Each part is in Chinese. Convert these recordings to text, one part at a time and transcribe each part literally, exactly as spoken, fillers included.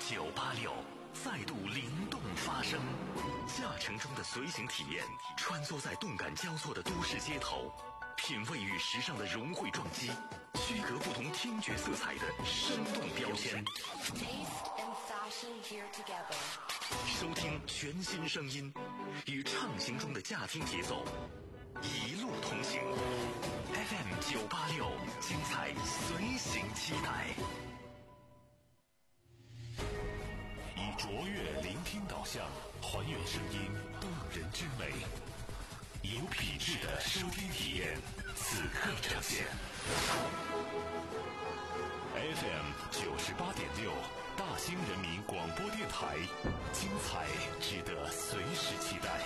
九八六再度灵动发声，驾乘中的随行体验，穿梭在动感交错的都市街头，品味与时尚的融汇撞击，区隔不同听觉色彩的生动标签。收听全新声音，与畅行中的驾听节奏，一路同行。F M 九八六，精彩随行期待。以卓越聆听导向，还原声音动人之美，有品质的收听体验，此刻呈现。F M 九十八点六，大兴人民广播电台，精彩值得随时期待。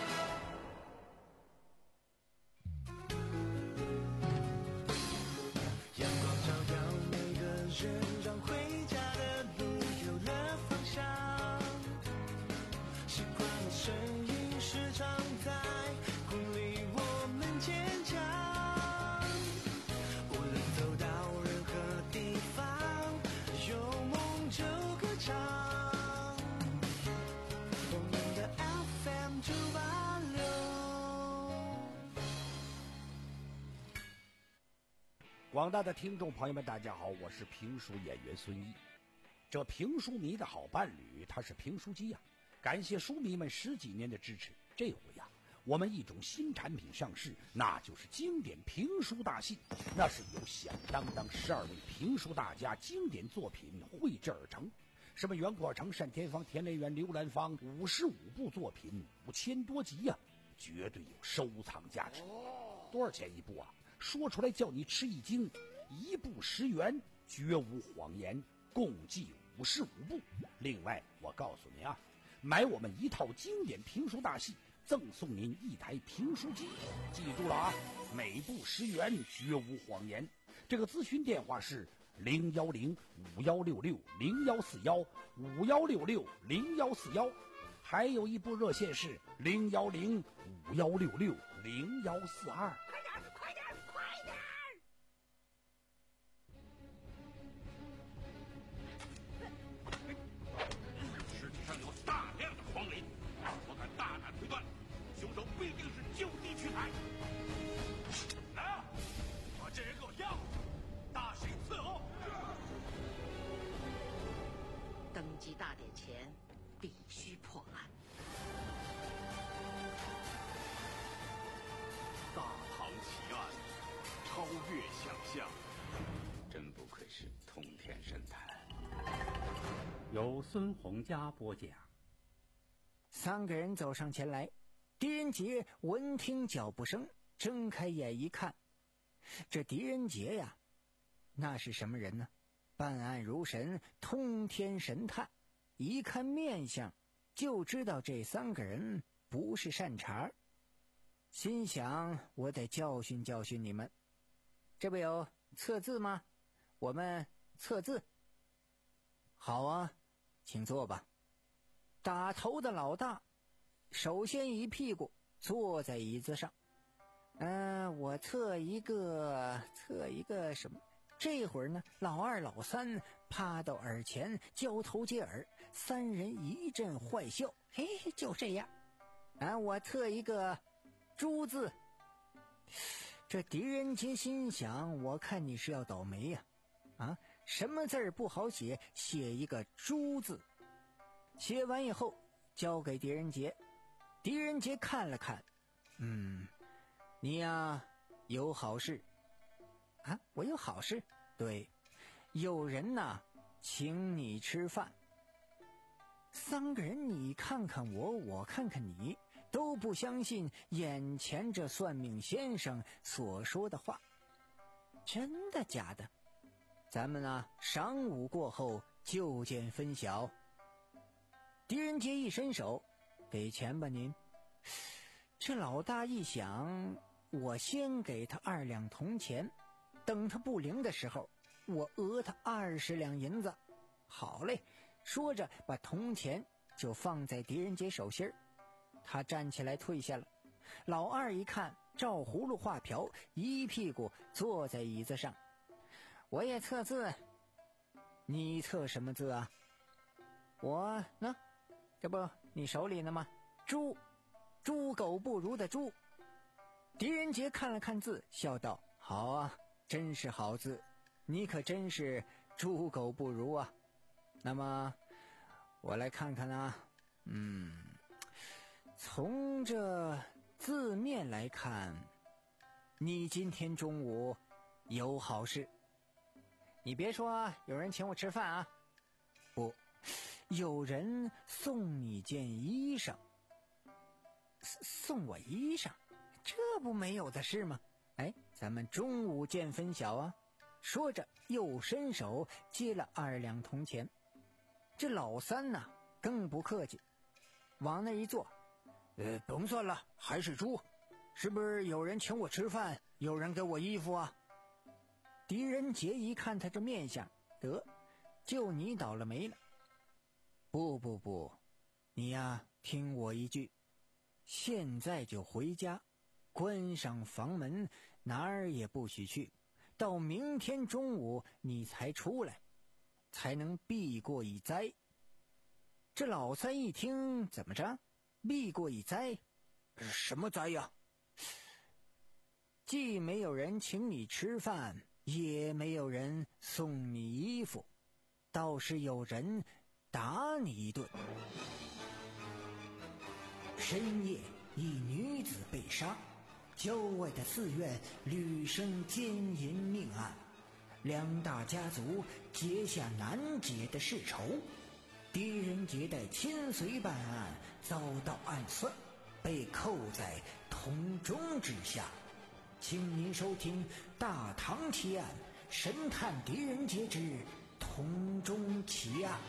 阳光照耀每个人，让回家的路有了方向。习惯了声音时常在鼓励我们坚强。无论走到任何地方，有梦就歌唱。我们的 F M 九八六。 广大的听众朋友们，大家好，我是评书演员孙一。这评书迷的好伴侣，他是评书机呀、啊。感谢书迷们十几年的支持，这回呀、啊，我们一种新产品上市，那就是经典评书大戏。那是由响当当十二位评书大家经典作品绘制而成，什么袁阔成、单田芳、田连元、刘兰芳，五十五部作品，五千多集呀、啊，绝对有收藏价值。多少钱一部啊？说出来叫你吃一惊，一部十元，绝无谎言，共计五十五部。另外，我告诉您啊，买我们一套经典评书大戏，赠送您一台评书机。记住了啊，每部十元，绝无谎言。这个咨询电话是零幺零五幺六六零幺四幺五幺六六零幺四幺，还有一部热线是零幺零五幺六六零幺四二。 快点，快点，快点！ 世界上有大量的黄林，我敢大胆推断，凶手必定是就地取材。来啊，把这人给我押，大刑伺候。 登基大典前必须破案。 大唐奇案，超越想象， 真不愧是通天神探。 由孙洪佳播讲。 三个人走上前来，狄仁杰闻听脚步声，睁开眼一看，这狄仁杰呀，那是什么人呢？办案如神，通天神探，一看面相就知道这三个人不是善茬。心想，我得教训教训你们。这不有测字吗？我们测字。好啊，请坐吧。打头的老大首先一屁股坐在椅子上。嗯、呃，我测一个测一个什么？这会儿呢，老二老三趴到耳前交头接耳，三人一阵坏笑。嘿，就这样啊，我测一个猪字。这狄仁杰心想，我看你是要倒霉呀、啊！啊，什么字儿不好写，写一个猪字。写完以后交给狄仁杰，狄仁杰看了看，嗯，你呀有好事啊？我有好事？对，有人呐请你吃饭。三个人你看看我，我看看你，都不相信眼前这算命先生所说的话。真的假的？咱们啊晌午过后就见分晓。狄仁杰一伸手，给钱吧您。这老大一想，我先给他二两铜钱，等他不灵的时候，我讹他二十两银子。好嘞，说着把铜钱就放在狄仁杰手心儿。他站起来退下了。老二一看，照葫芦画瓢，一屁股坐在椅子上。我也测字。你测什么字啊？ 我呢，这不你手里呢吗？猪，猪狗不如的猪。狄仁杰看了看字，笑道：好啊，真是好字，你可真是猪狗不如啊。那么我来看看啊，嗯，从这字面来看，你今天中午有好事。你别说有人请我吃饭啊，不，有人送你件衣裳。送我衣裳，这不没有的事吗？哎，咱们中午见分晓啊。说着又伸手接了二两铜钱。这老三呢更不客气，往那一坐，呃，甭算了，还是猪，是不是有人请我吃饭，有人给我衣服啊？狄仁杰一看他这面相，得，就你倒了霉了。不不不，你呀，听我一句，现在就回家，关上房门，哪儿也不许去，到明天中午你才出来，才能避过一灾。这老三一听，怎么着？避过一灾？什么灾呀？既没有人请你吃饭，也没有人送你衣服，倒是有人打你一顿。深夜，一女子被杀，郊外的寺院屡生奸淫命案，两大家族结下难解的世仇。狄仁杰的亲随办案遭到暗算，被扣在铜钟之下。请您收听《大唐奇案》，神探狄仁杰之铜钟奇案。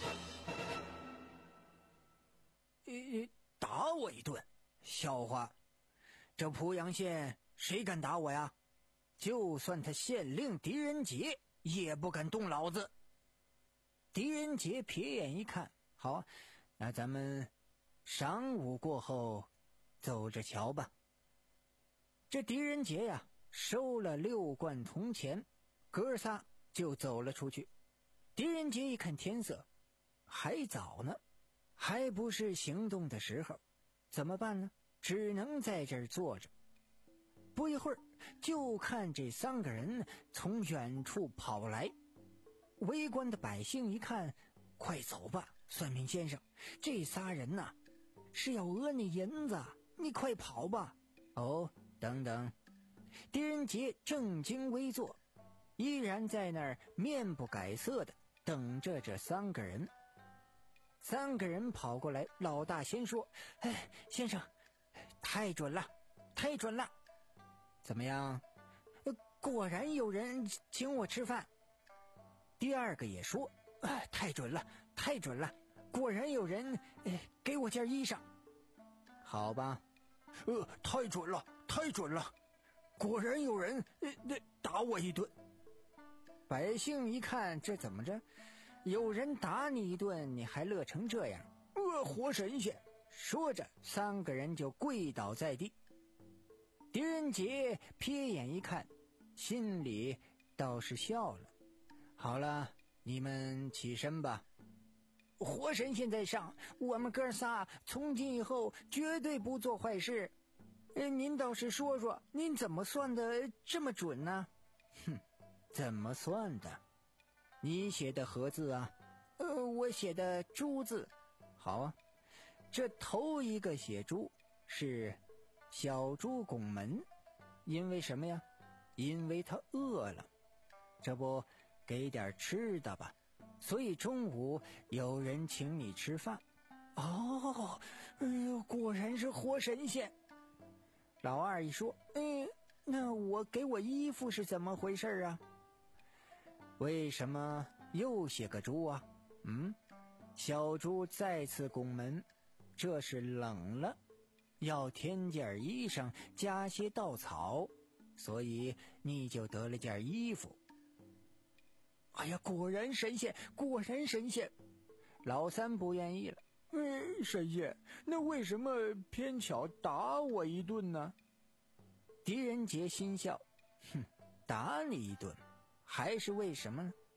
呃，打我一顿？笑话！这濮阳县谁敢打我呀？就算他县令狄仁杰也不敢动老子。狄仁杰瞥眼一看，好，那咱们晌午过后走着瞧吧。这狄仁杰呀，收了六贯铜钱，哥仨就走了出去。狄仁杰一看天色，还早呢，还不是行动的时候，怎么办呢？只能在这儿坐着。不一会儿，就看这三个人从远处跑来。围观的百姓一看，快走吧，算命先生，这仨人呐、啊，是要讹你银子，你快跑吧。哦，等等。狄仁杰正襟危坐，依然在那儿面不改色的等着这三个人。三个人跑过来，老大先说：哎，先生，太准了，太准了。怎么样？果然有人请我吃饭。第二个也说：哎，太准了，太准了，果然有人、哎、给我件衣裳。好吧，呃，太准了，太准了，果然有人呃打我一顿。百姓一看，这怎么着？有人打你一顿，你还乐成这样？呃，活神仙！说着，三个人就跪倒在地。狄仁杰瞥眼一看，心里倒是笑了。好了，你们起身吧。活神仙在上，我们哥仨从今以后绝对不做坏事。呃，您倒是说说，您怎么算的这么准呢？哼，怎么算的？你写的何字啊？呃，我写的猪字。好啊，这头一个写猪是小猪拱门，因为什么呀？因为他饿了，这不给点吃的吧，所以中午有人请你吃饭。哦，哎呦，果然是活神仙。老二一说，哎，那我给我衣服是怎么回事啊？为什么又写个猪啊？嗯，小猪再次拱门，这是冷了，要添件衣裳，加些稻草，所以你就得了件衣服。哎呀，果然神仙，果然神仙。老三不愿意了，嗯，神仙，那为什么偏巧打我一顿呢？狄仁杰心笑，哼，打你一顿还是为什么呢？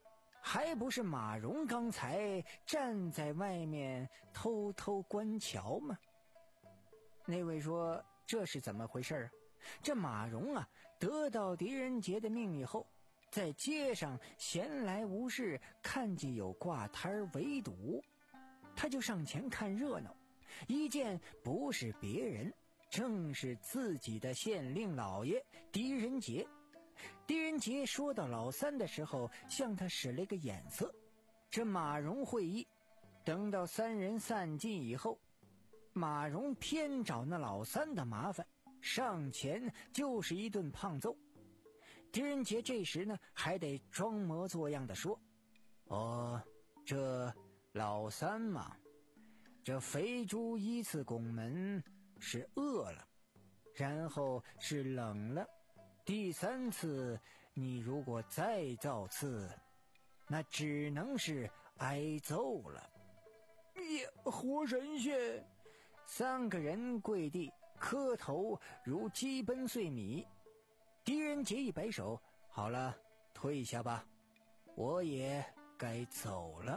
还不是马蓉刚才站在外面偷偷观瞧吗？那位说，这是怎么回事啊？这马蓉啊，得到狄仁杰的命令后，在街上闲来无事，看见有挂摊围堵，他就上前看热闹，一见不是别人，正是自己的县令老爷狄仁杰。狄仁杰说到老三的时候，向他使了个眼色。这马蓉会意，等到三人散尽以后，马蓉偏找那老三的麻烦，上前就是一顿胖揍。狄仁杰这时呢，还得装模作样的说：“哦，这老三嘛，这肥猪依次拱门是饿了，然后是冷了，第三次你如果再造次，那只能是挨揍了。”也活神仙！三个人跪地磕头如鸡奔碎米。狄仁杰一摆手：“好了，退下吧，我也该走了。”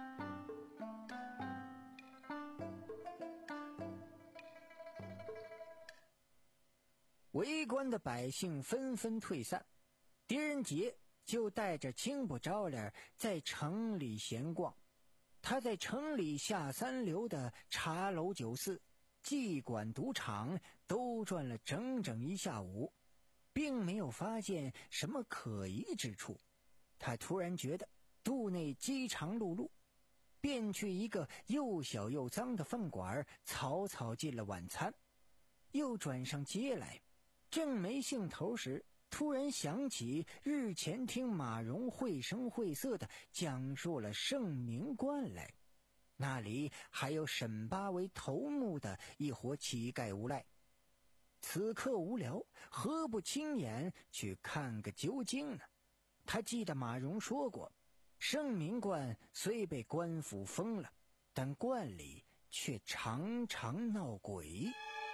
围观的百姓纷纷退散，狄仁杰就带着青布招脸在城里闲逛。他在城里下三流的茶楼酒肆、妓馆赌场都转了整整一下午，并没有发现什么可疑之处。他突然觉得肚内饥肠辘辘，便去一个又小又脏的饭馆草草进了晚餐。又转上街来，正没兴头时，突然想起日前听马蓉绘声绘色地讲述了圣明观来，那里还有沈八为头目的一伙乞丐无赖。此刻无聊，何不亲眼去看个究竟呢？他记得马蓉说过，圣明观虽被官府封了，但观里却常常闹鬼。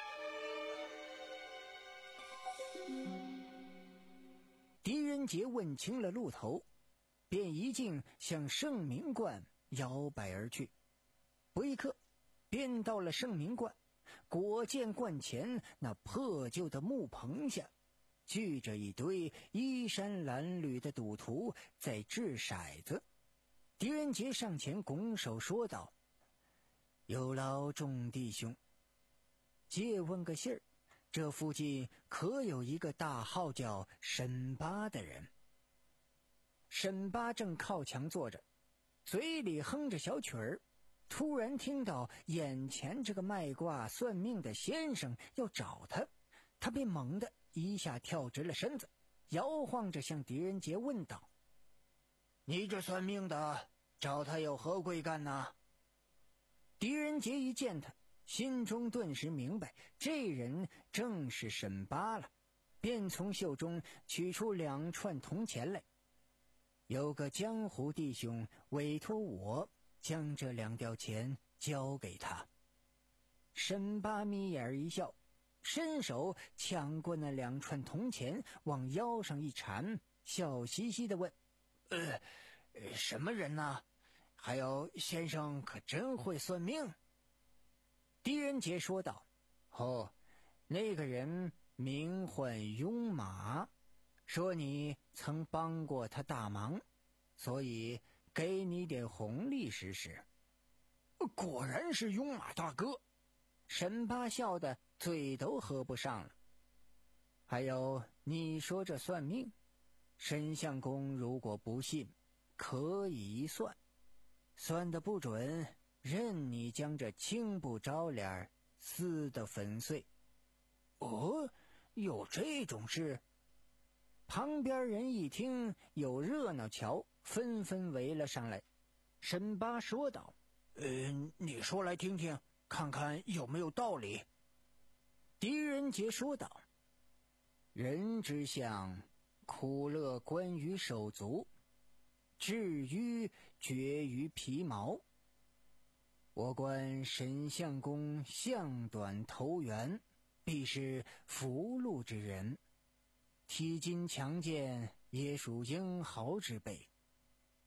狄仁杰问清了路头，便一径向圣明观摇摆而去。不一刻，便到了圣明观，果见观前那破旧的木棚下，聚着一堆衣衫褴褛的赌徒在掷骰子。狄仁杰上前拱手说道：“有劳众弟兄，借问个信儿，这附近可有一个大号叫沈八的人？”沈八正靠墙坐着，嘴里哼着小曲儿，突然听到眼前这个卖卦算命的先生要找他，他便猛地一下跳直了身子，摇晃着向狄仁杰问道：“你这算命的找他有何贵干呢？”狄仁杰一见他，心中顿时明白这人正是沈八了，便从袖中取出两串铜钱来。有个江湖弟兄委托我将这两吊钱交给他。沈八眯眼一笑，伸手抢过那两串铜钱，往腰上一缠，笑嘻嘻地问：“呃，什么人呢？还有先生可真会算命？”狄仁杰说道：“哦，那个人名唤雍马，说你曾帮过他大忙，所以给你点红利试试。”果然是雍马大哥！沈八笑得嘴都合不上了。还有，你说这算命，沈相公如果不信，可以一算，算得不准，任你将这青布招脸撕得粉碎。哦，有这种事？旁边人一听有热闹瞧，纷纷围了上来。沈八说道：“嗯，你说来听听，看看有没有道理。”狄仁杰说道：“人之相，苦乐关于手足，至于决于皮毛。我观沈相公相短头圆，必是福禄之人，体筋强健，也属英豪之辈。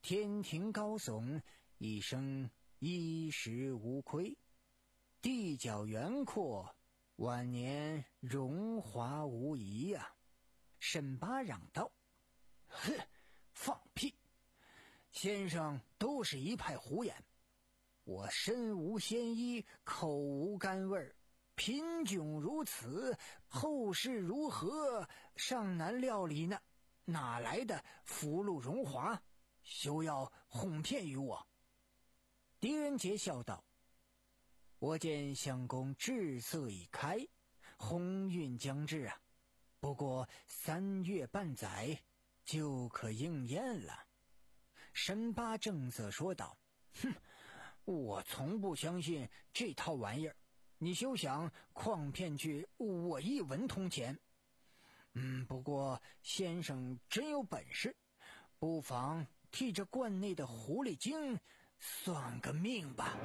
天庭高耸，一生衣食无亏；地角圆阔，晚年荣华无疑呀、啊！沈八嚷道：“哼，放屁！先生都是一派胡言。我身无鲜衣，口无甘味儿，贫窘如此，后事如何尚难料理呢？哪来的福禄荣华？休要哄骗于我。”狄仁杰笑道：“我见相公志色已开，鸿运将至啊，不过三月半载就可应验了。”沈八正色说道：“哼，我从不相信这套玩意儿，你休想诓骗去我一文铜钱。嗯，不过先生真有本事，不妨替这罐内的狐狸精算个命吧。”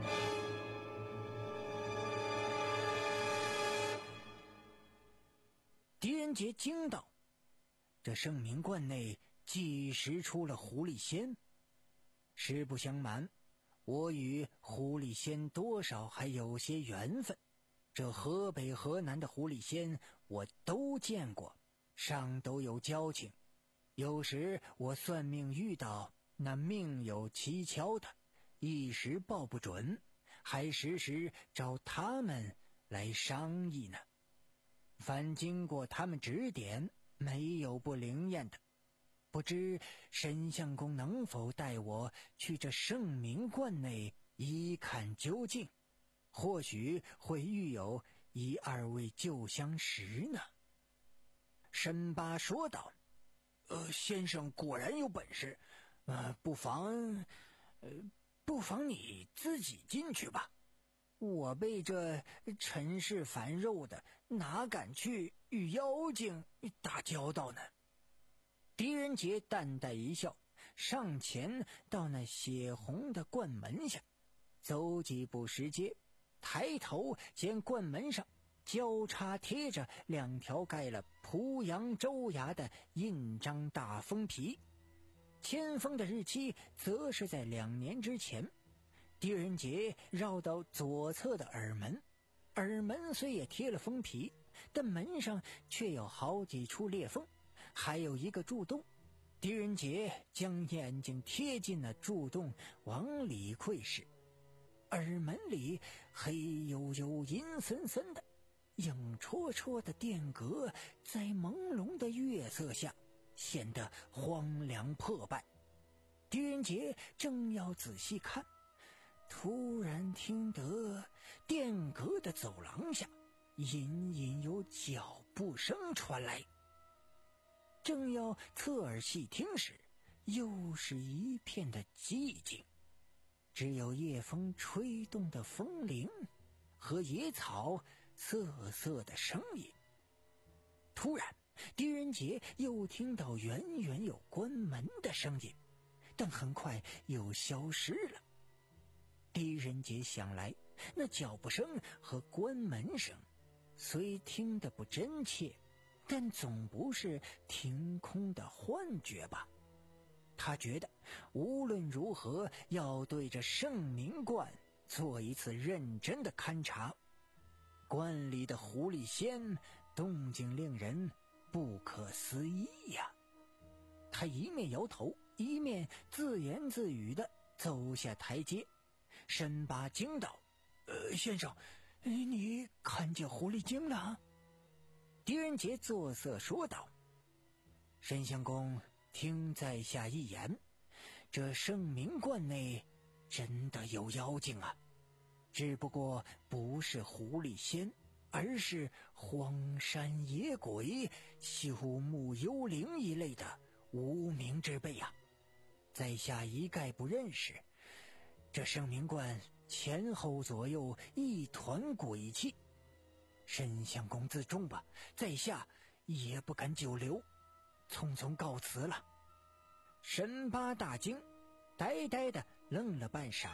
狄仁杰惊道：“这圣明罐内几时出了狐狸仙？实不相瞒，我与狐狸仙多少还有些缘分，这河北河南的狐狸仙我都见过，尚都有交情。有时我算命遇到那命有蹊跷的，一时报不准，还时时找他们来商议呢。凡经过他们指点，没有不灵验的。不知沈相公能否带我去这圣明观内一看究竟，或许会遇有一二位旧相识呢。”沈八说道：“呃，先生果然有本事，呃，不妨，呃，不妨你自己进去吧。我被这尘世凡肉的，哪敢去与妖精打交道呢？”狄仁杰淡淡一笑，上前到那血红的冠门下，走几步石阶，抬头见冠门上交叉贴着两条盖了濮阳州衙的印章大封皮，签封的日期则是在两年之前。狄仁杰绕到左侧的耳门，耳门虽也贴了封皮，但门上却有好几处裂缝，还有一个柱洞。狄仁杰将眼睛贴近那柱洞，往里窥视，耳门里黑黝黝阴森森的，影绰绰的殿阁在朦胧的月色下显得荒凉破败。狄仁杰正要仔细看，突然听得殿阁的走廊下隐隐有脚步声传来。正要侧耳细听时，又是一片的寂静，只有夜风吹动的风铃和野草瑟瑟的声音。突然，狄仁杰又听到远远有关门的声音，但很快又消失了。狄仁杰想来，那脚步声和关门声虽听得不真切，但总不是停空的幻觉吧。他觉得无论如何要对着圣明观做一次认真的勘察。观里的狐狸仙动静令人不可思议呀、啊！他一面摇头，一面自言自语地走下台阶。沈八惊道：“呃，先生，你看见狐狸精了？”狄仁杰作色说道：“沈相公，听在下一言，这圣明观内真的有妖精啊，只不过不是狐狸仙，而是荒山野鬼、朽木幽灵一类的无名之辈啊，在下一概不认识。这圣明观前后左右一团鬼气，沈相公自重吧，在下也不敢久留，匆匆告辞了。”沈八大惊，呆呆的愣了半晌。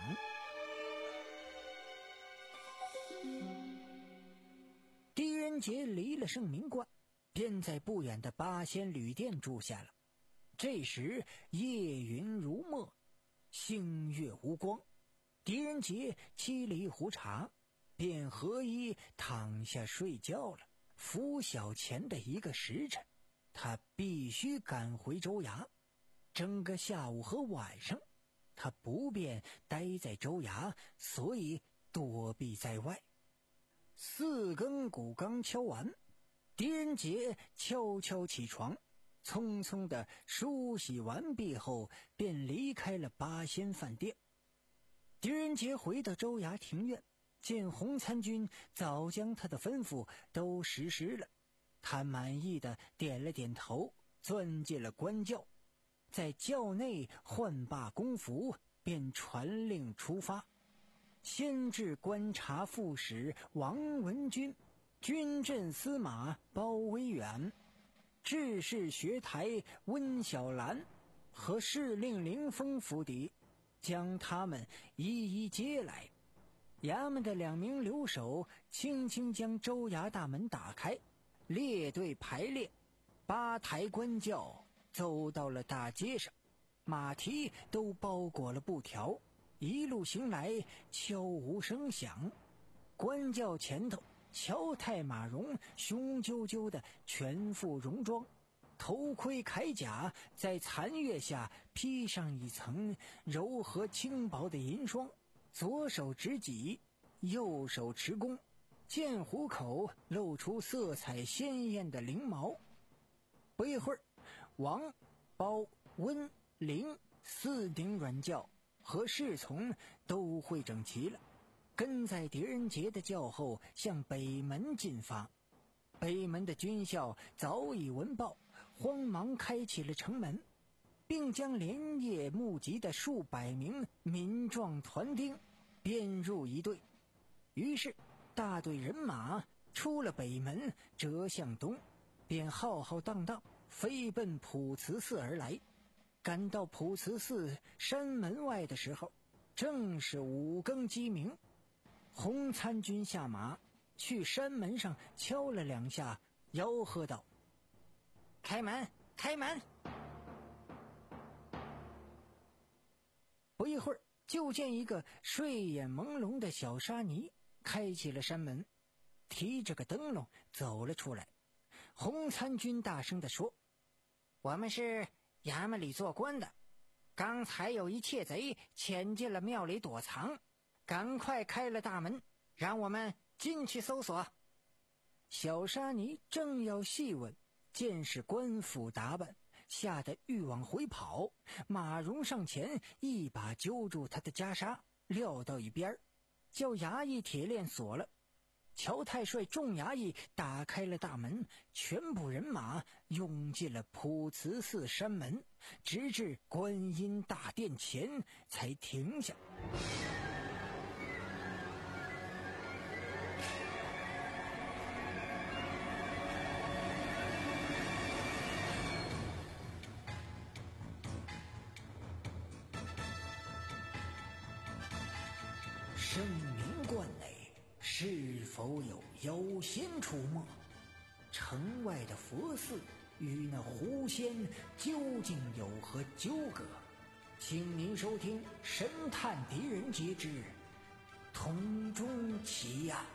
狄仁杰离了圣明观，便在不远的八仙旅店住下了。 这时夜云如墨，星月无光，狄仁杰沏了一壶茶，便合衣躺下睡觉了。拂晓前的一个时辰，他必须赶回州衙。整个下午和晚上，他不便待在州衙，所以躲避在外。四更鼓刚敲完，狄仁杰悄悄起床，匆匆的梳洗完毕后，便离开了八仙饭店。狄仁杰回到州衙庭院，见洪参军早将他的吩咐都实施了，他满意的点了点头，钻进了官轿，在轿内换罢公服，便传令出发。先至观察副使王文军、军镇司马包维远、制式学台温小兰和侍令凌风府邸，将他们一一接来。衙门的两名留守轻轻将州衙大门打开，列队排列，八台官轿走到了大街上，马蹄都包裹了布条，一路行来悄无声响。官轿前头，乔太马戎雄赳赳的全副戎装，头盔铠甲在残月下披上一层柔和轻薄的银霜，左手执戟，右手持弓，剑虎口露出色彩鲜艳的翎毛。不一会儿，王、包、温、凌四顶软轿和侍从都会整齐了，跟在狄仁杰的轿后向北门进发。北门的军校早已闻报，慌忙开启了城门，并将连夜募集的数百名民壮团丁编入一队。于是大队人马出了北门，折向东，便浩浩荡荡飞奔普慈寺而来。赶到普慈寺山门外的时候，正是五更鸡鸣。洪参军下马，去山门上敲了两下，吆喝道：“开门，开门！”不一会儿，就见一个睡眼朦胧的小沙弥开启了山门，提着个灯笼走了出来。洪参军大声地说：“我们是衙门里做官的，刚才有一窃贼潜进了庙里躲藏，赶快开了大门，让我们进去搜索。”小沙弥正要细问，见是官府打扮，吓得欲往回跑，马蓉上前一把揪住他的袈裟，撂到一边，叫衙役铁链锁了。乔太帅众衙役打开了大门，全部人马涌进了普慈寺山门，直至观音大殿前才停下。圣明观内是否有妖仙出没？城外的佛寺与那狐仙究竟有何纠葛？请您收听《神探狄仁杰之铜钟奇案》。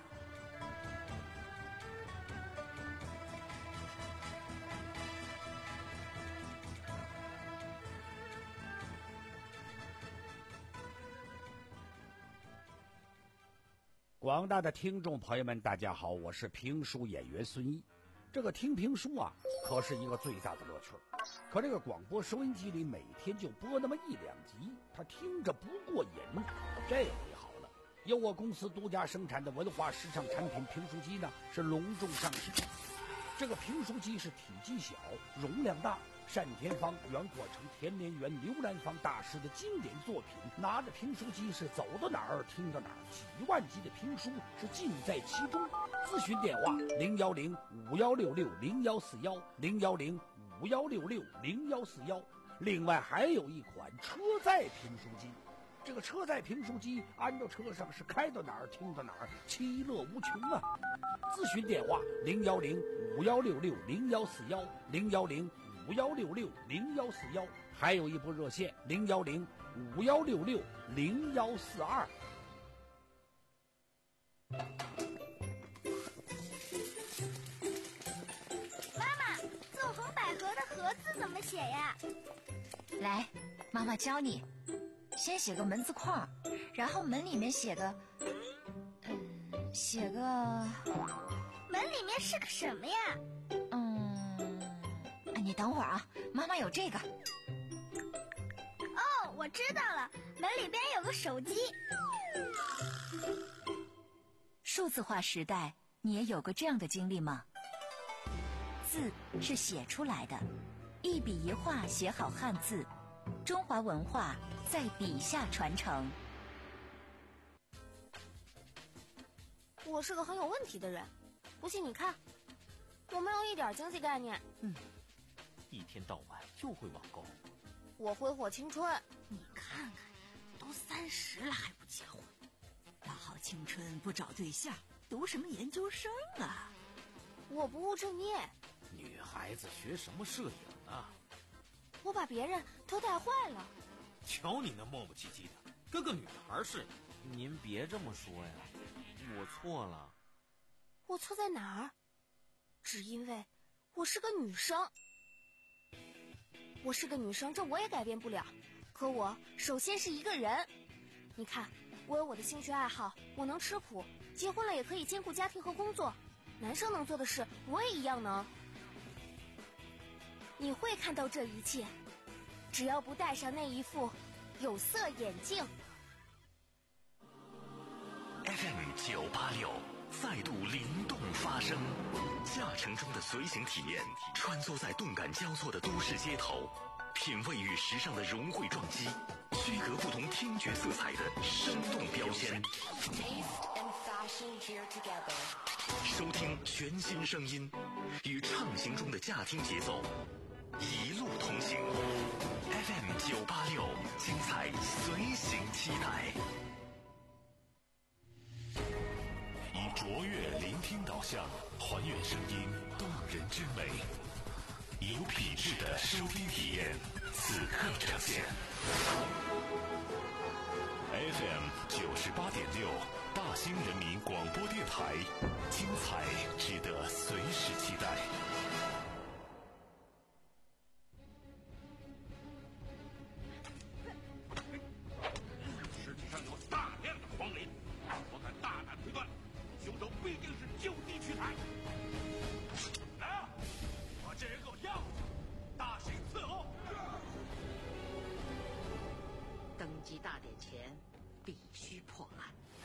广大的听众朋友们，大家好，我是评书演员孙一。这个听评书啊，可是一个最大的乐趣。可这个广播收音机里每天就播那么一两集，他听着不过瘾。这回好了，由我公司独家生产的文化时尚产品评书机呢，是隆重上市。这个评书机是体积小，容量大，单田芳、袁阔成、田连元、刘兰芳大师的经典作品。拿着评书机是走到哪儿听到哪儿，几万集的评书是尽在其中。咨询电话零幺零五幺六六零幺四幺零幺零五幺六六零幺四幺。另外还有一款车载评书机。这个车载评书机安到车上是开到哪儿听到哪儿，其乐无穷啊！咨询电话零幺零五幺六六零幺四幺零幺零五幺六六零幺四幺，还有一部热线零幺零五幺六六零幺四二。 妈妈，纵横捭阖的阖字怎么写呀？ 来，妈妈教你。先写个门字框，然后门里面写个，嗯，写个。 门里面是个什么呀？ 嗯，你等会儿啊，妈妈有这个。 哦，我知道了，门里边有个手机。 数字化时代，你也有过这样的经历吗？字是写出来的，一笔一画写好汉字，中华文化在笔下传承。 我是个很有问题的人，不信你看，我没有一点经济概念。 嗯，一天到晚就会网购。 我挥霍青春。 你看看，都三十了还不结婚，大好青春不找对象，读什么研究生啊？ 我不务正业。 女孩子学什么摄影啊？ 我把别人都带坏了。 瞧你那磨磨唧唧的，跟个女孩似的。 您别这么说呀，我错了。 我错在哪儿？只因为我是个女生。我是个女生，这我也改变不了。可我首先是一个人。你看，我有我的兴趣爱好，我能吃苦，结婚了也可以兼顾家庭和工作。男生能做的事，我也一样能。你会看到这一切，只要不戴上那一副有色眼镜。 F M 九八六再度灵动发声，驾乘中的随行体验，穿梭在动感交错的都市街头，品味与时尚的融汇撞击，区隔不同听觉色彩的生动标签。收听全新声音，与畅行中的驾听节奏，一路同行。F M 九八六，精彩随行期待。以卓越聆听导向，还原声音动人之美，有品质的收听体验，此刻呈现。F M 九十八点六，大兴人民广播电台，精彩值得随时期待。 尸体上有大量的黄磷，我敢大胆推断，凶手必定是就地取材。来，把这人给我押回去，大刑伺候。 登基大典前必须破案。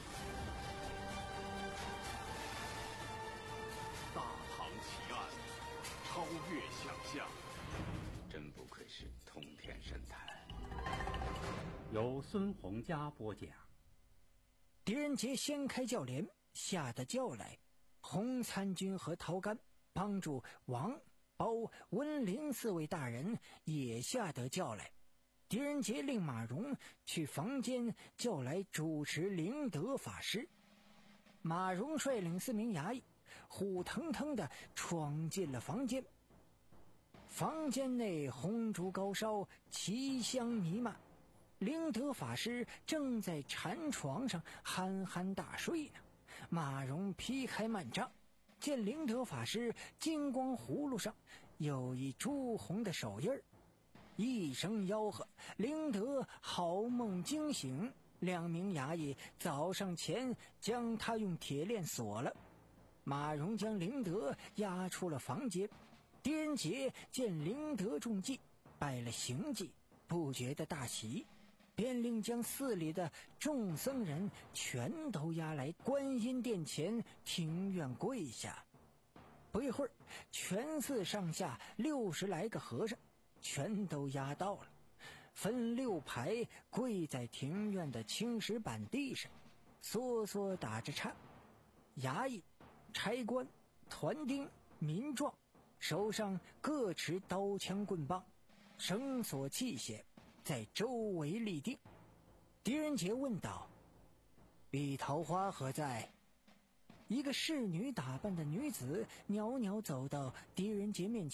大唐奇案，超越想象。 真不愧是通天神探。 由孙洪佳播讲。 狄仁杰掀开轿帘，下的轿来，洪参军和陶干帮助王、包、温、林四位大人也下得轿来。狄仁杰令马荣去房间叫来主持灵德法师。马荣率领四名衙役虎腾腾地闯进了房间。房间内红烛高烧，奇香弥漫，灵德法师正在禅床上酣酣大睡呢。马荣劈开幔帐，见灵德法师金光葫芦上有一朱红的手印儿，一声吆喝，灵德好梦惊醒，两名衙役早上前将他用铁链锁了。马荣将灵德押出了房间。狄仁杰见灵德中计，摆了行计，不觉得大喜，便令将寺里的众僧人全都押来观音殿前庭院跪下。不一会儿，全寺上下六十来个和尚全都押到了，分六排跪在庭院的青石板地上，嗦嗦打着颤。衙役、差官、团丁、民壮手上各持刀枪棍棒，绳索器械在周围立定。狄仁杰问道：“李桃花何在？”一个侍女打扮的女子袅袅走到狄仁杰面前，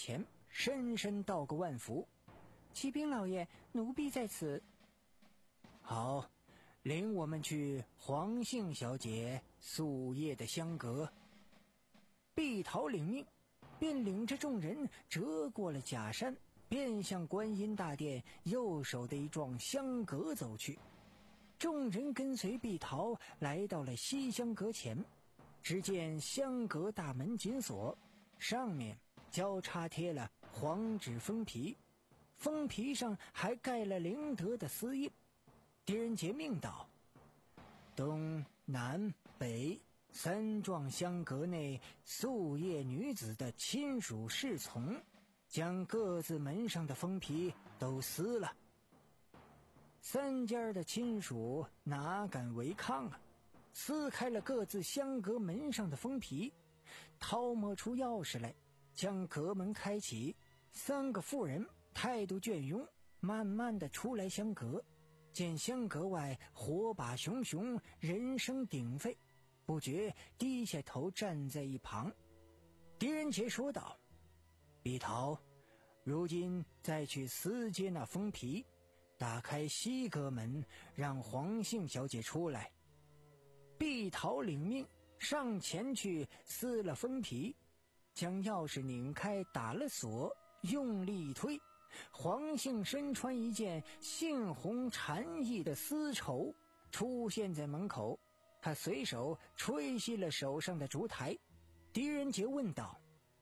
深深道个万福。 启禀老爷，奴婢在此。 好，领我们去黄姓小姐宿夜的香阁。碧桃领命，便领着众人折过了假山，便向观音大殿右手的一幢香阁走去。众人跟随碧桃来到了西香阁前，只见香阁大门紧锁，上面交叉贴了黄纸封皮，封皮上还盖了灵德的丝印。狄仁杰命道：东南北三幢香阁内宿夜女子的亲属侍从，将各自门上的封皮都撕了。三家的亲属哪敢违抗啊，撕开了各自香阁门上的封皮，掏摸出钥匙来，将阁门开启。三个妇人态度隽永，慢慢的出来香阁，见香阁外火把熊熊，人声鼎沸，不觉低下头站在一旁。狄仁杰说道：碧桃，如今再去撕揭那封皮，打开西阁门，让黄姓小姐出来。碧桃领命，上前去撕了封皮，将钥匙拧开，打了锁，用力一推，黄姓身穿一件杏红禅意的丝绸出现在门口。他随手吹熄了手上的烛台。狄仁杰问道：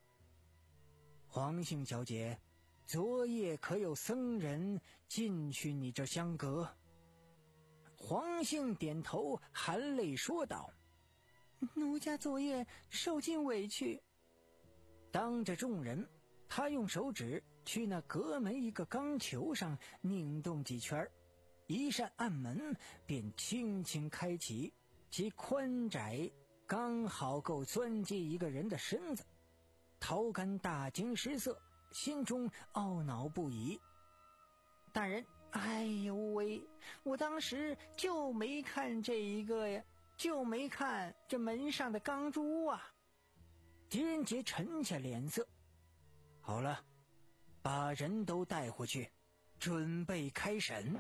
黄姓小姐，昨夜可有僧人进去你这香阁？黄姓点头，含泪说道： 奴家昨夜受尽委屈。 当着众人，他用手指去那阁门一个钢球上拧动几圈，一扇暗门便轻轻开启，其宽窄刚好够钻进一个人的身子。陶干大惊失色，心中懊恼不已。 大人，哎呦喂，我当时就没看这一个呀，就没看这门上的钢珠啊。 狄仁杰沉下脸色，好了，把人都带回去，准备开审。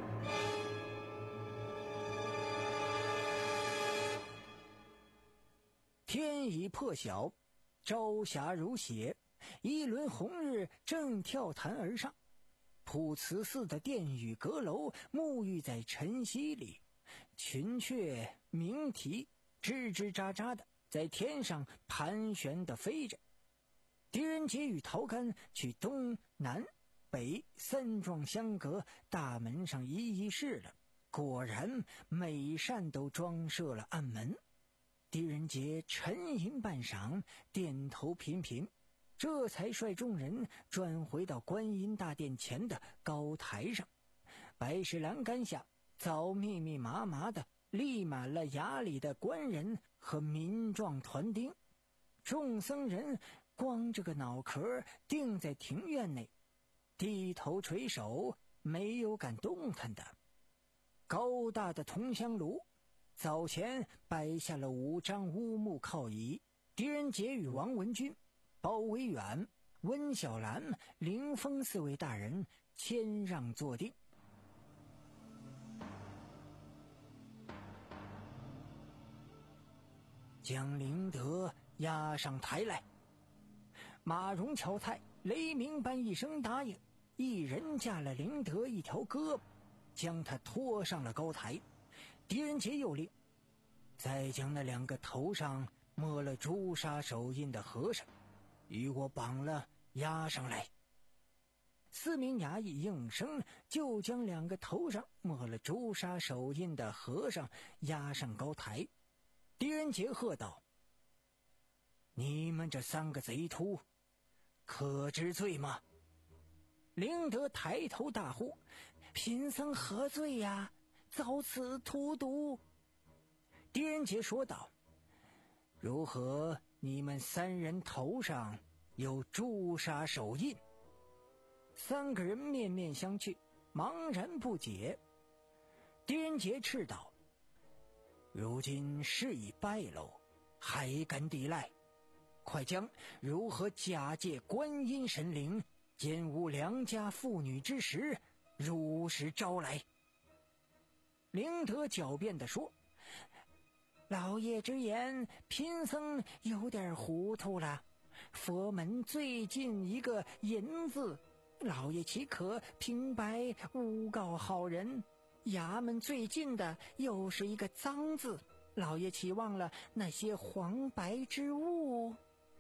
天已破晓，朝霞如血，一轮红日正跳弹而上。普慈寺的殿宇阁楼沐浴在晨曦里，群雀鸣啼，吱吱喳喳的在天上盘旋地飞着。狄仁杰与陶干去东南北三幢香阁大门上一一试了，果然每扇都装设了暗门。狄仁杰沉吟半晌，点头频频，这才率众人转回到观音大殿前的高台上。白石栏杆下早密密麻麻的立满了衙里的官人和民壮团丁，众僧人光着个脑壳定在庭院内，低头垂手，没有敢动弹的。高大的铜香炉早前摆下了五张乌木靠椅，狄仁杰与王文君、包维远、温小兰、凌峰四位大人谦让坐定。将灵德押上台来。马荣、乔泰雷鸣般一声答应，一人架了灵德一条胳膊，将他拖上了高台。狄仁杰又令，再将那两个头上抹了朱砂手印的和尚与我绑了押上来。四名衙役应声就将两个头上抹了朱砂手印的和尚押上高台。狄仁杰喝道：你们这三个贼秃，可知罪吗？灵德抬头大呼：贫僧何罪呀？遭此荼毒。狄仁杰说道：如何你们三人头上有朱砂手印？三个人面面相觑，茫然不解。狄仁杰斥道：如今事已败露，还敢抵赖？ 快将如何假借观音神灵奸污良家妇女之实如实招来。灵德狡辩地说：老爷之言，贫僧有点糊涂了。佛门最近一个淫字，老爷岂可平白诬告好人？衙门最近的又是一个脏字，老爷岂忘了那些黄白之物？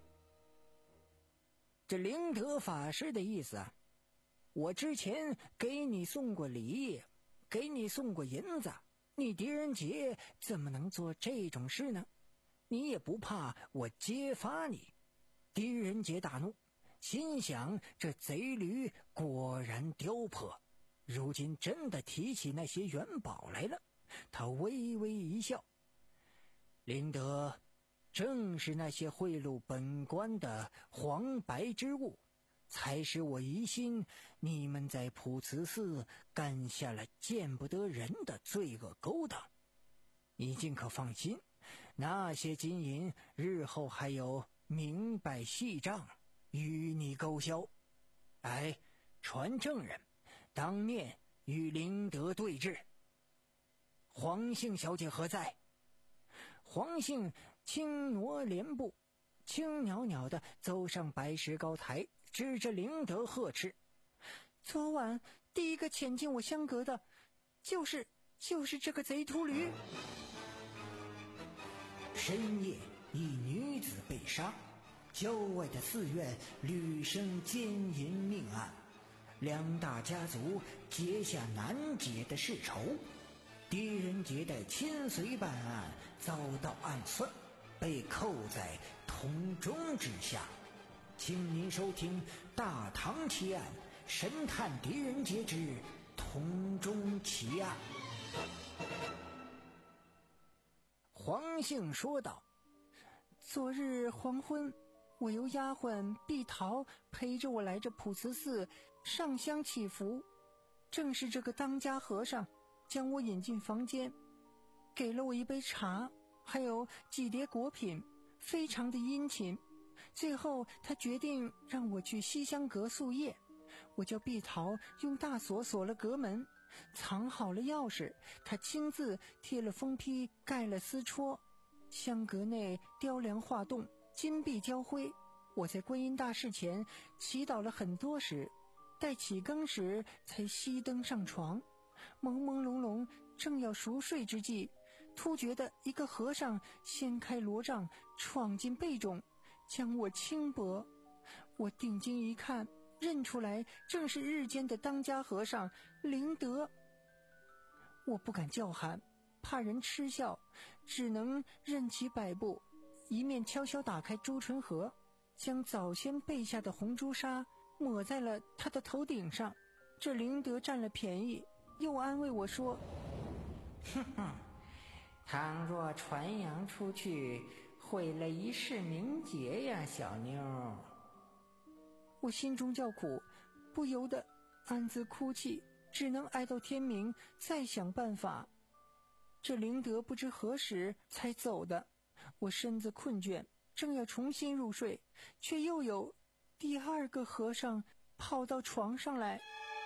这灵德法师的意思啊，我之前给你送过礼，给你送过银子，你狄仁杰怎么能做这种事呢？你也不怕我揭发你？狄仁杰大怒，心想这贼驴果然刁颇，如今真的提起那些元宝来了。他微微一笑：灵德，正是那些贿赂本官的黄白之物，才使我疑心你们在普慈寺干下了见不得人的罪恶勾当。你尽可放心，那些金银日后还有明白细账与你勾销。哎，传证人，当面与灵德对峙。黄姓小姐何在？黄姓轻挪莲步，轻袅袅地走上白石高台，指着灵德呵斥：昨晚第一个潜进我香阁的就是就是这个贼秃驴。深夜，一女子被杀，郊外的寺院屡生奸淫命案，两大家族结下难解的世仇。狄仁杰的亲随办案遭到暗算，被扣在铜钟之下。请您收听《大唐奇案》，神探狄仁杰之铜钟奇案。黄姓说道：昨日黄昏，我由丫鬟碧桃陪着我来这普慈寺上香祈福，正是这个当家和尚将我引进房间，给了我一杯茶，还有几碟果品，非常的殷勤。最后他决定让我去西香阁宿夜，我叫碧桃用大锁锁了阁门，藏好了钥匙，他亲自贴了封批，盖了丝戳。香阁内雕梁画栋，金碧交辉。我在观音大士前祈祷了很多时，待起更时才熄灯上床。朦朦胧胧正要熟睡之际，突觉得一个和尚掀开罗帐，闯进被中，将我轻薄。我定睛一看，认出来正是日间的当家和尚灵德。我不敢叫喊，怕人嗤笑，只能任其摆布，一面悄悄打开朱唇盒，将早先备下的红朱砂抹在了他的头顶上。这灵德占了便宜，又安慰我说：哼哼，倘若传扬出去，毁了一世名节呀，小妞。我心中叫苦，不由得暗自哭泣，只能挨到天明再想办法。这灵德不知何时才走的，我身子困倦，正要重新入睡，却又有第二个和尚跑到床上来。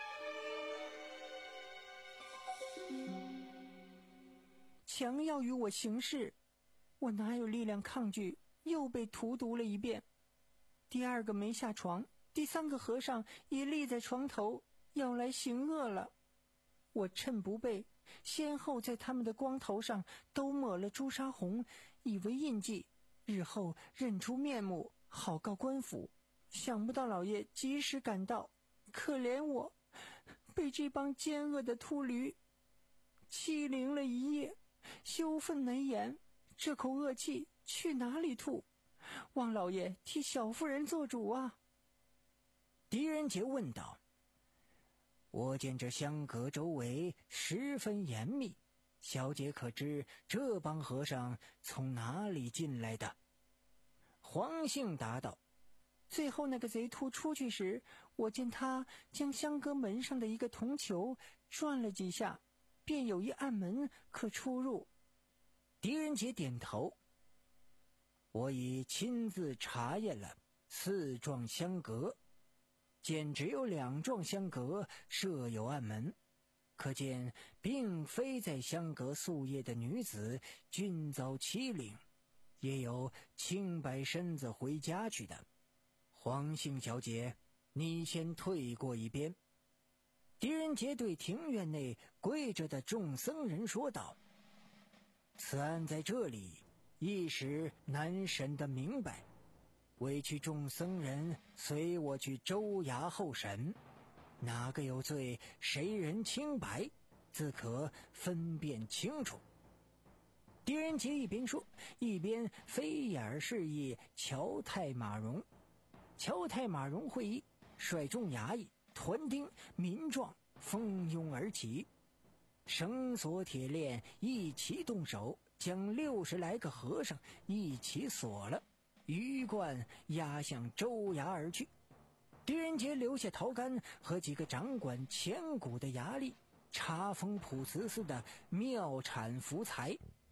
强要与我行事，我哪有力量抗拒，又被荼毒了一遍。第二个没下床，第三个和尚也立在床头，要来行恶了。我趁不备，先后在他们的光头上都抹了朱砂红，以为印记，日后认出面目，好告官府。想不到老爷及时赶到，可怜我被这帮奸恶的秃驴欺凌了一夜，羞愤难言，这口恶气去哪里吐？望老爷替小妇人做主啊！狄仁杰问道：我见这香阁周围十分严密，小姐可知这帮和尚从哪里进来的？黄姓答道：最后那个贼秃出去时，我见他将香阁门上的一个铜球转了几下，便有一暗门可出入。狄仁杰点头： 我已亲自查验了四幢香阁，见只有两幢香阁设有暗门，可见并非在香阁宿夜的女子均遭欺凌，也有清白身子回家去的。黄姓小姐，你先退过一边。狄仁杰对庭院内跪着的众僧人说道：此案在这里一时难审得明白，委屈众僧人随我去州衙候审，哪个有罪，谁人清白，自可分辨清楚。狄仁杰一边说，一边飞眼示意乔太马荣。乔太马荣会意，率众衙役、团丁、民壮蜂拥而起，绳索铁链一齐动手，将六十来个和尚一起锁了，鱼贯押向州衙而去。狄仁杰留下陶干和几个掌管千古的衙吏，查封普慈寺的庙产福财。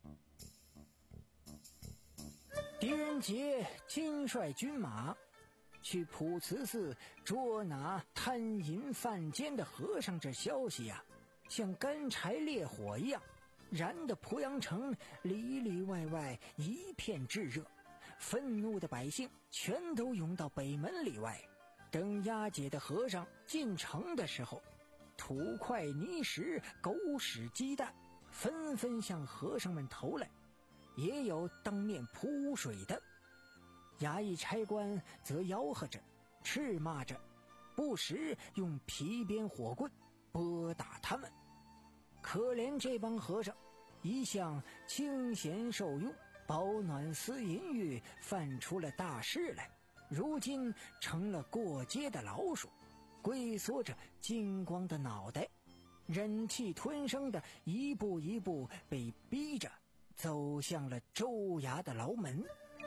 狄仁杰亲率军马去普慈寺捉拿贪淫犯奸的和尚，这消息呀、啊，像干柴烈火一样，燃得濮阳城里里外外一片炙热。愤怒的百姓全都涌到北门里外，等押解的和尚进城的时候，土块泥石、狗屎鸡蛋纷纷向和尚们投来，也有当面扑水的。衙役差官则吆喝着、斥骂着，不时用皮鞭火棍拨打他们。可怜这帮和尚一向清闲受用、饱暖思淫欲，犯出了大事来，如今成了过街的老鼠，龟缩着金光的脑袋，忍气吞声的一步一步被逼着走向了州衙的牢门。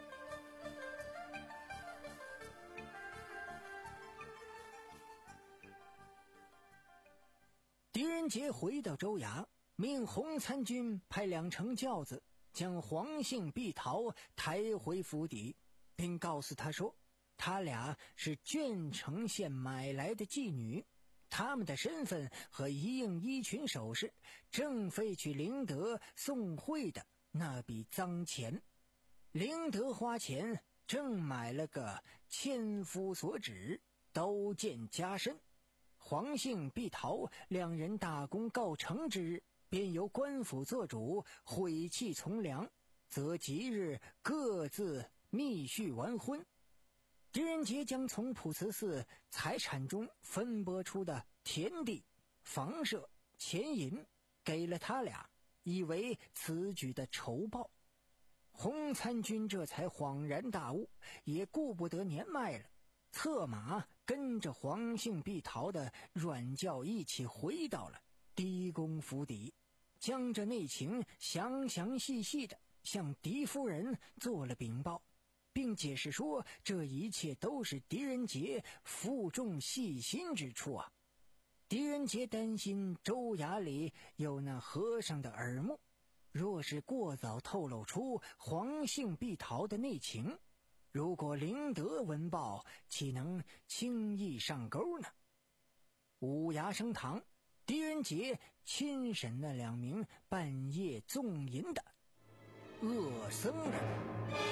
狄仁杰回到州衙，命洪参军派两乘轿子将黄姓毕桃抬回府邸，并告诉他说，他俩是鄄城县买来的妓女，他们的身份和一应衣裙首饰正非去灵德送贿的那笔赃钱。灵德花钱正买了个千夫所指，刀剑加身。黄姓毕桃两人大功告成之日，便由官府做主，毁弃从良，则即日各自密续完婚。狄仁杰将从普慈寺财产中分拨出的田地、房舍、钱银给了他俩，以为此举的酬报。洪参军这才恍然大悟，也顾不得年迈了，策马跟着黄姓毕桃的软轿一起回到了狄公府邸，将这内情详详细细的向狄夫人做了禀报，并解释说，这一切都是狄仁杰负重细心之处啊。狄仁杰担心州衙里有那和尚的耳目，若是过早透露出黄姓毕桃的内情，如果灵德闻报，岂能轻易上钩呢？五衙升堂，狄仁杰亲审那两名半夜纵淫的恶僧人。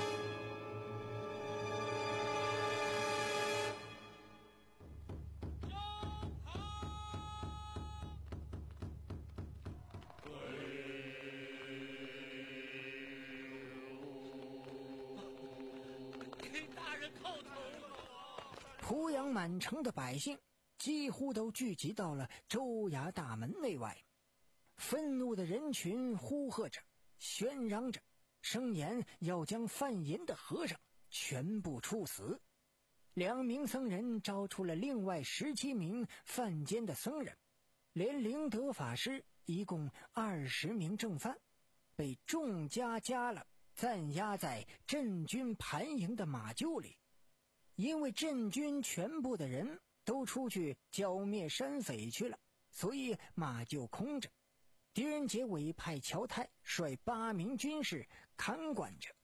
濮阳满城的百姓几乎都聚集到了州衙大门内外，愤怒的人群呼喝着、喧嚷着，声言要将犯淫的和尚全部处死。两名僧人招出了另外十七名犯奸的僧人，连灵德法师一共二十名正犯，被众家加了，暂押在镇军盘营的马厩里。因为镇军全部的人都出去剿灭山匪去了，所以马厩空着。狄仁杰委派乔泰率八名军士看管着，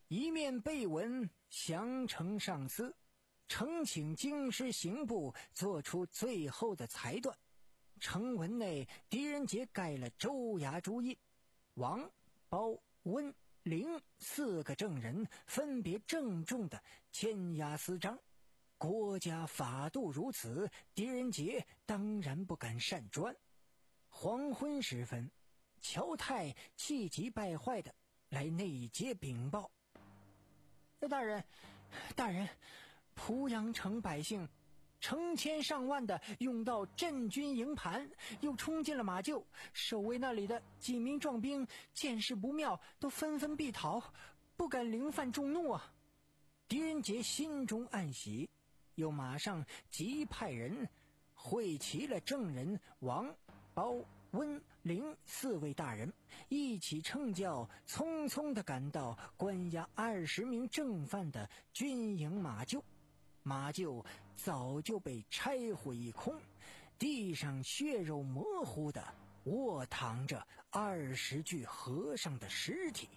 一面被文降呈上司，呈请京师刑部做出最后的裁断。呈文内狄仁杰盖了州衙朱印，王、包、温、凌四个证人分别郑重地签押私章。国家法度如此，狄仁杰当然不敢擅专。黄昏时分，乔太气急败坏地来内街禀报：大人，大人，濮阳城百姓成千上万的涌到镇军营盘，又冲进了马厩，守卫那里的几名壮兵见势不妙，都纷纷避逃，不敢凌犯众怒啊！狄仁杰心中暗喜，又马上急派人会齐了证人王、包、温、凌四位大人，一起乘轿匆匆地赶到关押二十名正犯的军营马厩。马厩早就被拆毁一空，地上血肉模糊的卧躺着二十具和尚的尸体。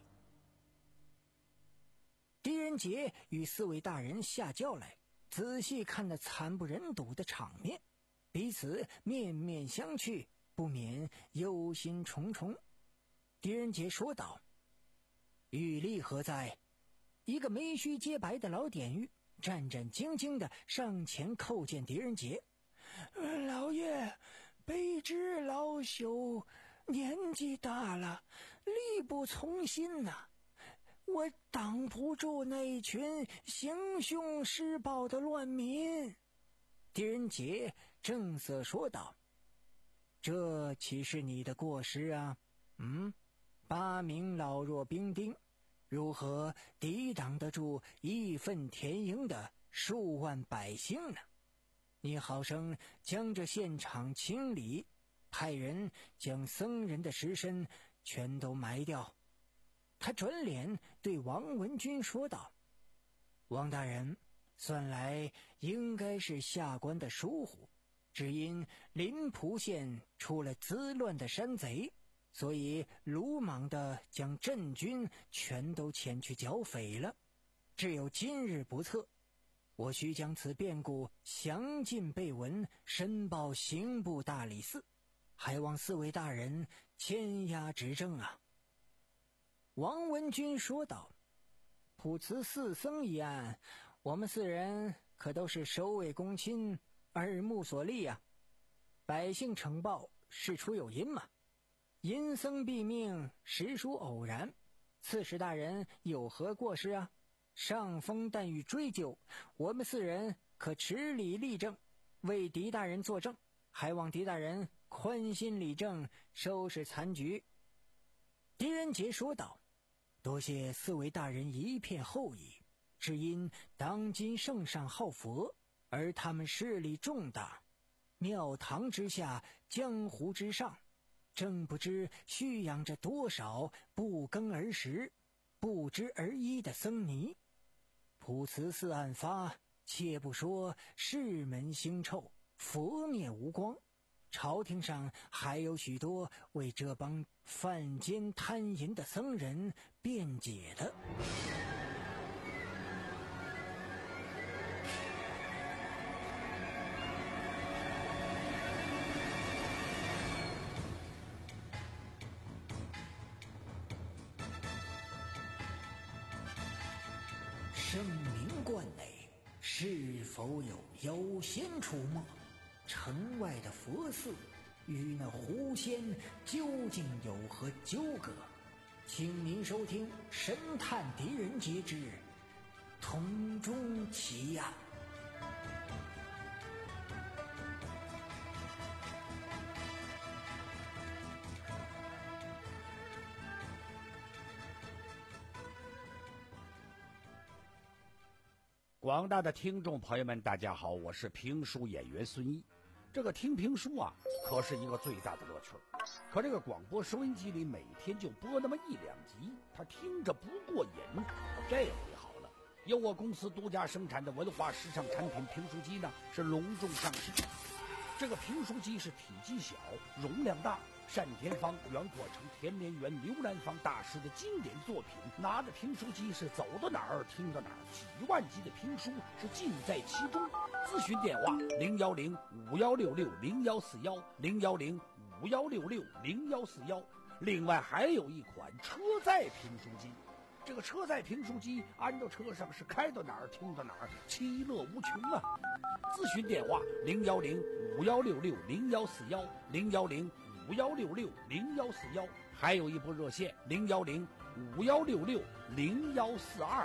狄仁杰与四位大人下轿来，仔细看那惨不忍睹的场面，彼此面面相觑，不免忧心忡忡。狄仁杰说道：玉立何在？一个眉须洁白的老典狱战战兢兢地上前叩见狄仁杰：老爷，卑职老朽年纪大了，力不从心呐、啊，我挡不住那群行凶施暴的乱民。狄仁杰正色说道：这岂是你的过失啊？嗯，八名老弱兵丁如何抵挡得住义愤填膺的数万百姓呢？你好生将这现场清理，派人将僧人的尸身全都埋掉。他转脸对王文君说道：王大人，算来应该是下官的疏忽，只因临濮县出了滋乱的山贼，所以鲁莽地将镇军全都遣去剿匪了。只有今日不测，我须将此变故详尽备文，申报刑部大理寺，还望四位大人签押执政啊。王文君说道：普慈四僧一案，我们四人可都是首尾公亲，耳目所立啊。百姓呈报，事出有因嘛。淫僧毙命，实属偶然，刺史大人有何过失啊？上峰但欲追究，我们四人可持礼立正，为狄大人作证，还望狄大人宽心理政，收拾残局。狄仁杰说道：多谢四位大人一片厚意，只因当今圣上好佛，而他们势力重大，庙堂之下，江湖之上，正不知蓄养着多少不耕而食、不知而医的僧尼。普慈寺案发，且不说世门腥臭，佛灭无光，朝廷上还有许多为这帮犯奸贪淫的僧人辩解的。圣明观内是否有妖仙出没？城外的佛寺与那狐仙究竟有何纠葛？请您收听《神探狄仁杰之同中奇案》。 广大的听众朋友们，大家好，我是评书演员孙一。这个听评书啊，可是一个最大的乐趣。可这个广播收音机里每天就播那么一两集，他听着不过瘾。这回好了，由我公司独家生产的文化时尚产品评书机呢，是隆重上市。这个评书机是体积小、容量大、 单田芳、袁国成、田连元、刘兰芳大师的经典作品，拿着评书机是走到哪儿听到哪儿，几万集的评书是尽在其中。咨询电话零幺零五幺六六零幺四幺零幺零五幺六六零幺四幺。另外还有一款车载评书机，这个车载评书机安到车上是开到哪儿听到哪儿，其乐无穷啊！咨询电话零幺零五幺六六零幺四幺零幺零五幺六六零幺四幺，还有一部热线零幺零五幺六六零幺四二。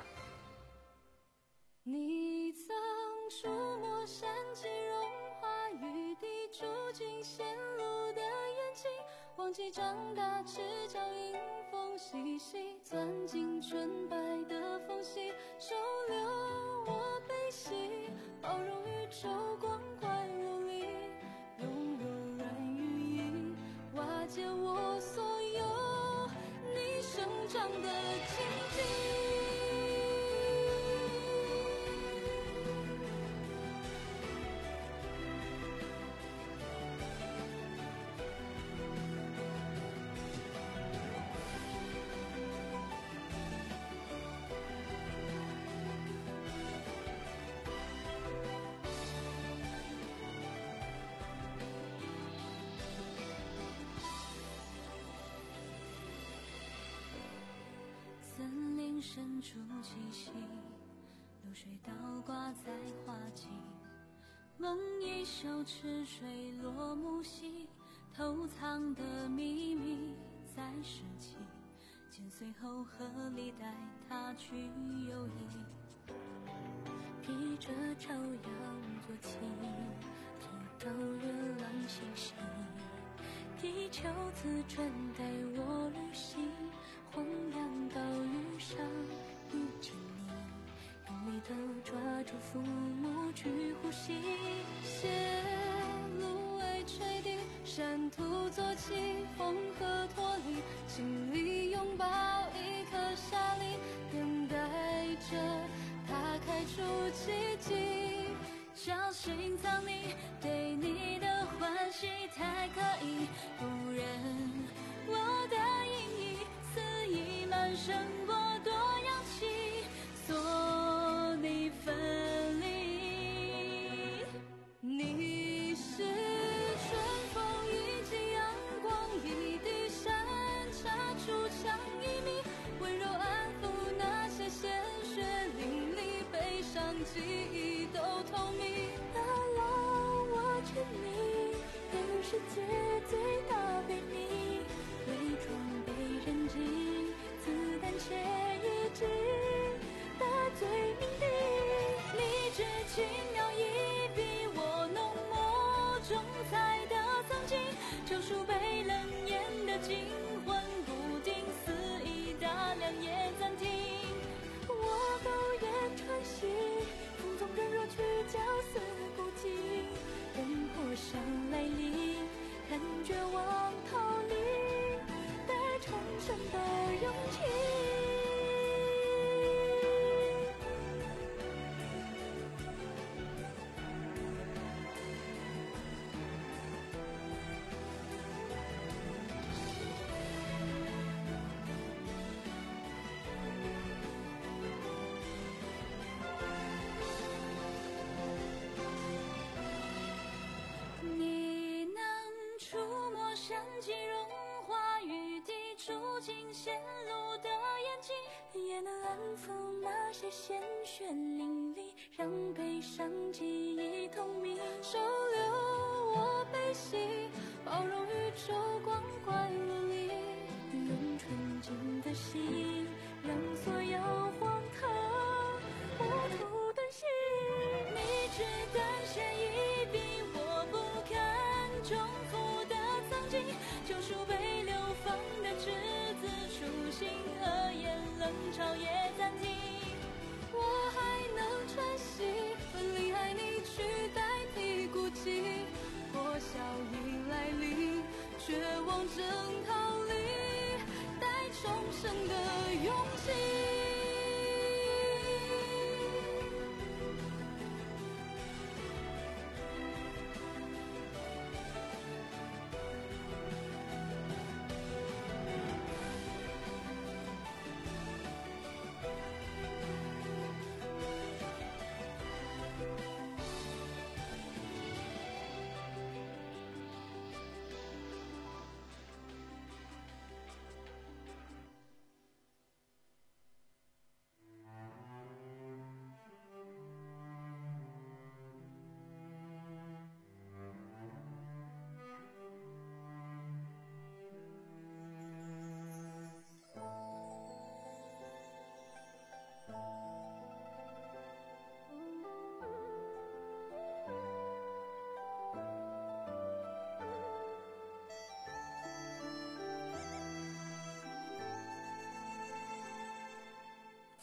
你曾触摸山脊融化雨滴，住进陷入的眼睛，忘记长大赤脚迎风细细钻进纯白的缝隙，收留我悲喜，包容宇宙光怪陆离，用柔软语音瓦解我所有你生长的荆棘。森林深处栖息，露水倒挂在花茎，梦一首池水落木兮，偷藏的秘密在拾起，剪碎后合力带它去游弋，披着朝阳做旗，直到月朗星稀，地球自转带我旅行，荒凉岛屿上遇见你，用力地抓住浮木去呼吸，斜芦苇垂地，山土做起，风和脱离，心里拥抱一颗沙粒，等待着它开出奇迹，小心藏匿对你的欢喜太可疑，不然我的阴影肆意满身过多氧气，所你分离。你是春风一记阳光，一滴闪插出强一米，温柔安抚那些鲜血淋漓，悲伤记忆都透明。那让我沉溺，人世界最大秘密，伪装被人击，子弹切一击的罪名地，你只轻描一笔，我浓墨重彩的曾经，救赎被冷眼的惊魂不定，肆意打量也暂停，我苟延喘息，风中人若去角色孤寂，灯火上来临，看绝望逃离，待重生的勇气。你能触摸山脊融化雨滴，住进陷入的眼睛，也能安抚那些鲜血淋漓，让悲伤记忆透明，收留我悲喜，包容宇宙光怪陆离，用纯净的心让所有荒唐无土遁形，你只敢写一笔我不堪重复的曾经，救赎被流放的栀子，初心和言冷嘲也暂停，我还能喘息，分离爱你取代替孤寂，破晓已来临，绝望正逃离，待重生的勇气。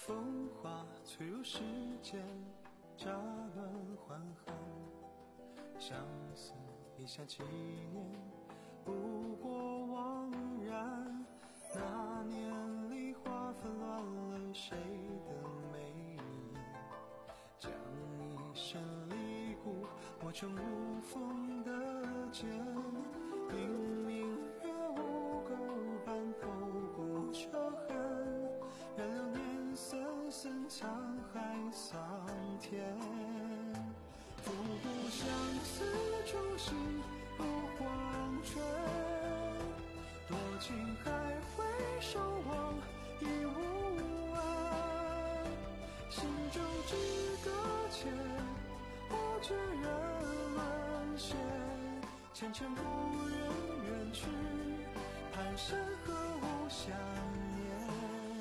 风花吹入世间，乍暖还寒。相思一下几年，不过枉然。那年梨花纷乱了谁的眉眼，将一身离故磨成无缝的茧。明明月无钩般透过车痕，任流年森森沧海桑田。复古相思初心如黄泉，多情还回首望已无岸。心中只搁浅，我决人沦陷。前尘不忍远去，盘山何无想念。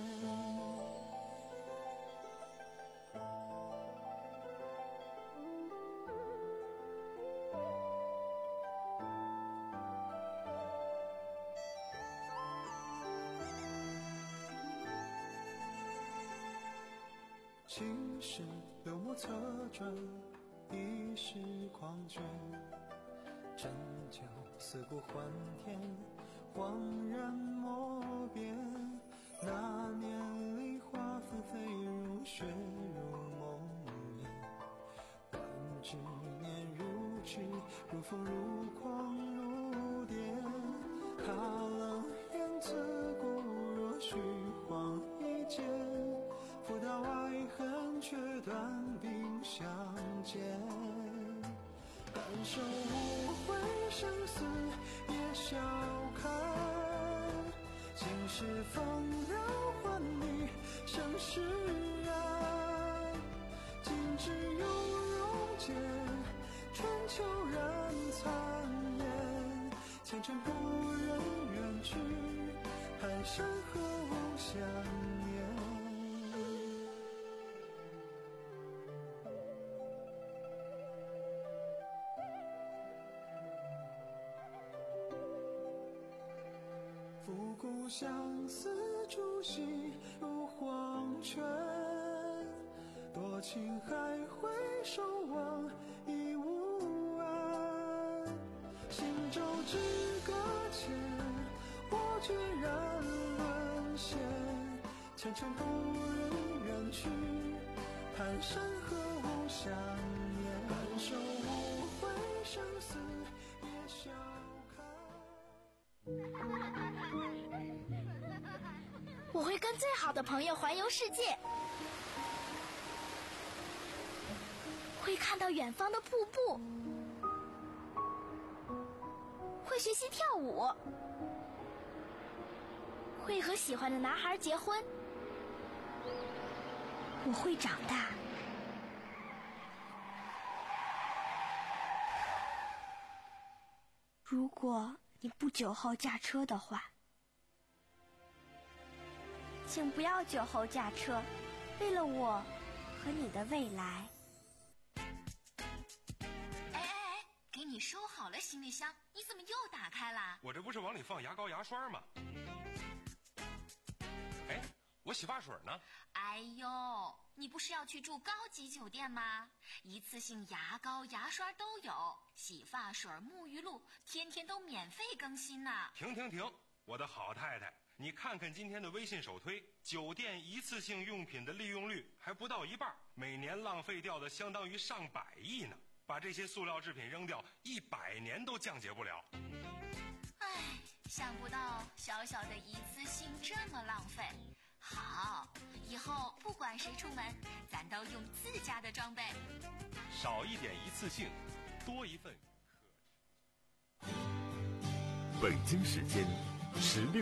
青史流墨侧转，一时狂卷。真教思故还天，恍然莫辨。那年梨花纷飞如雪如梦魇，万只念如痴，如风如狂如电。他冷言自古若虚晃一剑，拂到爱恨却断并相见。感受无悔生死也笑看，今世风流换你生释然。今只有容间，春秋染残烟。前尘不忍远去，寒山何无想念。复古相思初心如黄泉，多情还回首望已无岸。心中只搁浅，我决然沦陷。前尘不忍远去，盘山何无想念。感受无悔生死也笑我会跟最好的朋友环游世界，会看到远方的瀑布，会学习跳舞，会和喜欢的男孩结婚。我会长大。如果你不酒后驾车的话，请不要酒后驾车，为了我和你的未来。 哎哎哎，给你收好了行李箱，你怎么又打开了？ 我这不是往里放牙膏牙刷吗？哎，我洗发水呢？ 哎呦，你不是要去住高级酒店吗？一次性牙膏牙刷都有，洗发水沐浴露天天都免费更新呢。 停停停，我的好太太，你看看今天的微信首推，酒店一次性用品的利用率还不到一半，每年浪费掉的相当于上百亿呢。把这些塑料制品扔掉，一百年都降解不了。 唉，想不到小小的一次性这么浪费。好，以后不管谁出门，咱都用自家的装备。 少一点一次性，多一份。 北京时间十六。